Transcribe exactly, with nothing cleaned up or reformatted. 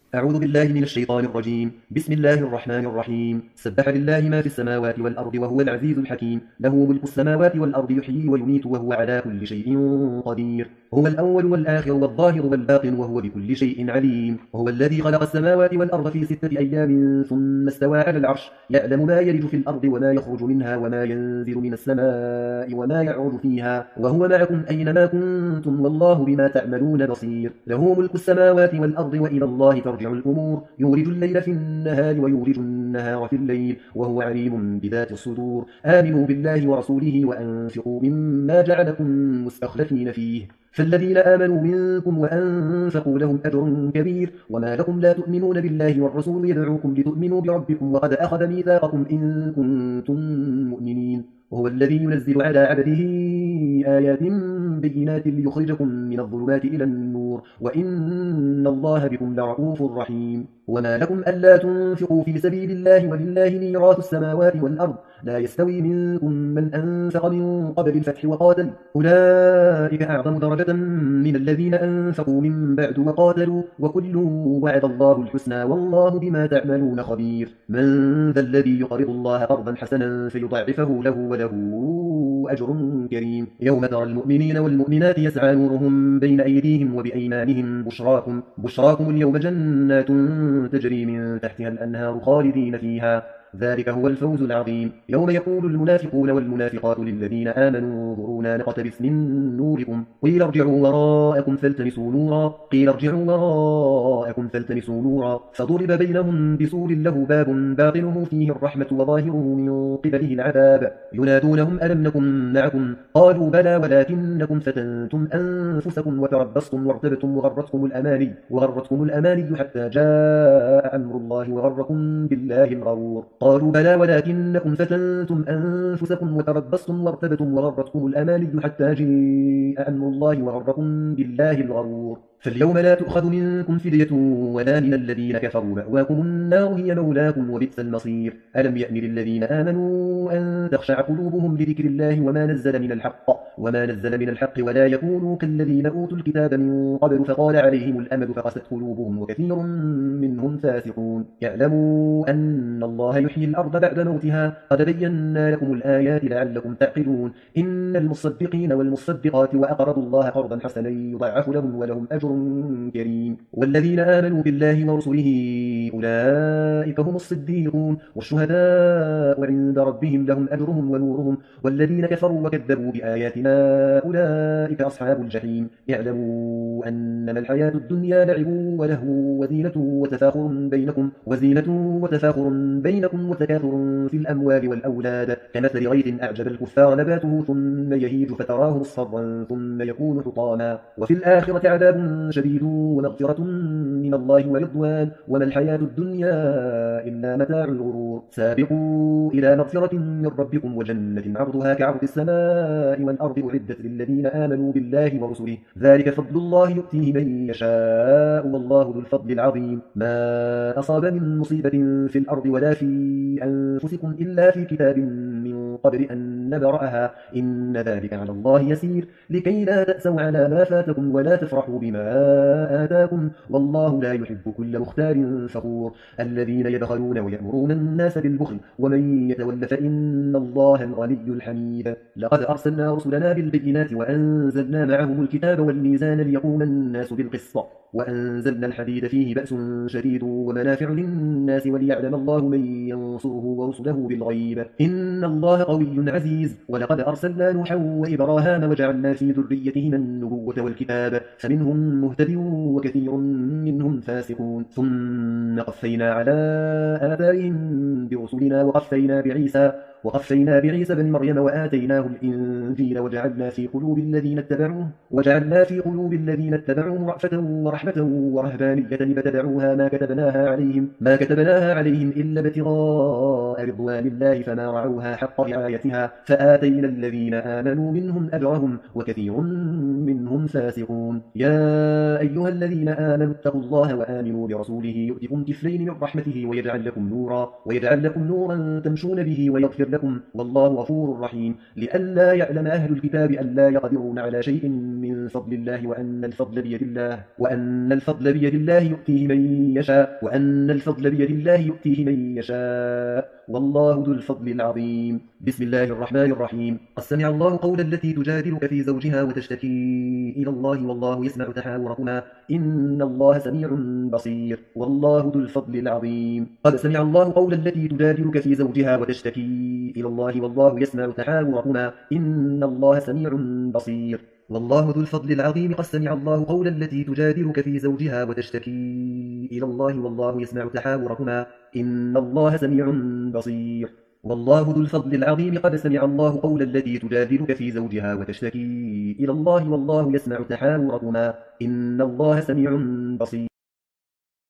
أعوذ بالله من الشيطان الرجيم. بسم الله الرحمن الرحيم. سبح لله ما في السماوات والأرض وهو العزيز الحكيم. له ملك السماوات والأرض يحيي ويميت وهو على كل شيء قدير. هو الأول والآخر والظاهر والباطن وهو بكل شيء عليم. هو الذي خلق السماوات والأرض في ستة أيام ثم استوى على العرش يعلم ما يلج في الأرض وما يخرج منها وما ينزل من السماء وما يعرج فيها وهو معكم أينما كنتم والله بما تعملون بصير. له ملك السماوات والأرض وإلى الله ترجع الأمور. يولج الليل في النهار ويولج النهار في الليل وهو عليم بذات الصدور. آمنوا بالله ورسوله وأنفقوا مما جعلكم مستخلفين فيه فالذين آمنوا منكم وأنفقوا لهم أجر كبير. وما لكم لا تؤمنون بالله والرسول يدعوكم لتؤمنوا بربكم وقد أخذ ميثاقكم إن كنتم مؤمنين. وهو الذي ينزل على عبده آيات بينات ليخرجكم من الظلمات إلى النور وإن الله بكم لرؤوف رحيم. وما لكم ألا تنفقوا في سبيل الله ولله ميراث السماوات والأرض لا يستوي منكم من أنفق من قبل الفتح وقاتل أولئك أعظم درجة من الذين أنفقوا من بعد وقاتلوا وكل وعد الله الحسنى والله بما تعملون خبير. من ذا الذي يقرض الله قرضا حسنا فيضاعفه له وله أجر كريم. يوم ترى المؤمنين والمؤمنات يسعى نورهم بين أيديهم وبأيمانهم بشراكم, بشراكم اليوم جنات تجري من تحتها الأنهار خالدين فيها ذلك هو الفوز العظيم. يوم يقول المنافقون والمنافقات للذين آمنوا انظرونا نقتبس من نوركم قيل ارجعوا وراءكم فالتمسوا نورا قيل ارجعوا وراءكم فالتمسوا نورا فضرب بينهم بسور له باب باطنه فيه الرحمة وظاهره من قبله العذاب ينادونهم ألم نكن معكم قالوا بلى ولكنكم فتنتم أنفسكم وتربصتم وارتبتم وغرتكم الأماني وغرتكم الأماني حتى جاء أمر الله وغركم بالله الغرور قالوا بلى ولكنكم فتنتم أنفسكم وتربصتم وارتبتم وغرتكم الأماني حتى جاء أمر الله وغركم بالله الغرور. فاليوم لا تؤخذ منكم فدية ولا من الذين كفروا مأواكم النار هي مولاكم وبئس المصير. ألم يأن للذين آمنوا أن تخشع قلوبهم لذكر الله وما نزل من الحق وما نزل من الحق ولا يكونوا كالذين أوتوا الكتاب من قبل فطال عليهم الأمد فقست قلوبهم وكثير منهم فاسقون. يعلموا أن الله يحيي الأرض بعد موتها قد بينا لكم الآيات لعلكم تعقلون. إن المصدقين والمصدقات وأقرضوا الله قرضا حسنا يضاعف لهم ولهم أجر كريم. والذين آمنوا بالله ورسله أولئك هم الصديقون والشهداء عند ربهم لهم أجرهم ونورهم. والذين كفروا وكذبوا بآياتنا أولئك أصحاب الجحيم. يعلموا أنما الحياة الدنيا لعب ولهو وزينة وتفاخر بينكم وزينة وتفاخر بينكم وتكاثر في الأموال والأولاد كمثل غيث أعجب الكفار نباته ثم يهيج فتراه مصفرا ثم يكون حطاما وفي الآخرة عذاب شديد ومغفرة من الله ورضوان وما الحياة الدنيا إلا متاع الغرور. سابقوا إلى مغفرة من ربكم وجنة عرضها كعرض السماء والأرض أعدت للذين آمنوا بالله ورسله ذلك فضل الله يؤتيه من يشاء والله ذو الفضل العظيم. ما أصاب من مصيبة في الأرض ولا في أنفسكم إلا في كتاب من قبل أن نبرأها إن ذلك على الله يسير لكي لا تأسوا على ما فاتكم ولا تفرحوا بما آتاكم والله لا يحب كل مختار فخور. الذين يبخلون ويأمرون الناس بالبخل ومن يتول فإن الله الغني الحميد. لقد أرسلنا رسلنا بالبينات وأنزلنا معهم الكتاب والميزان ليقوم الناس بالقسط وأنزلنا الحديد فيه بأس شديد ومنافع للناس وليعلم الله من ينصره ورسله بالغيب إن الله قوي عزيز. ولقد أرسلنا نوحا وإبراهام وجعلنا في ذريتهما النبوة والكتاب فمنهم مهتد وكثير منهم فاسقون. ثم قفينا على آثارهم برسلنا وقفينا بعيسى وقفينا بعيسى بن مريم وآتيناه الإنجيل وجعلنا في قلوب الذين اتبعوه وجعلنا في قلوب الذين اتبعوه رأفة ورحمة ورهبانية ابتدعوها ما كتبناها عليهم ما كتبناها عليهم إلا ابتغاء رضوان الله فما رعوها حق رعايتها فآتينا الذين آمنوا منهم أجرهم وكثير منهم فاسقون. يا أيها الذين آمنوا اتقوا الله وآمنوا برسوله يؤتكم كفلين من رحمته ويجعل لكم نورا ويجعل لكم نورا تمشون به ويغفر يغفر لكم والله غفور رحيم. لئلا يعلم أهل الكتاب ألا يقدرون على شيء من فضل الله وأن الفضل بيد الله وأن الفضل بيد الله يؤتيه من يشاء وأن الفضل بيد الله يؤتيه من يشاء والله ذو الفضل العظيم. بسم الله الرحمن الرحيم. قد سمع الله قول التي تجادلك في زوجها وتشتكي إلى الله والله يسمع تحاوركما إن الله سميع بصير والله ذو الفضل العظيم. قد سمع الله قول التي تجادلك في زوجها وتشتكي إلى الله والله يسمع تحاوركما إن الله سميع بصير والله ذو الفضل العظيم. قد سمع الله قول التي تجادلك في زوجها وتشتكي إلى الله والله يسمع تحاوركما إن الله سميع بصير والله ذو الفضل العظيم. قد سمع الله قول التي تجادلك في زوجها وتشتكي إلى الله والله يسمع تحاوركما إن الله سميع بصير.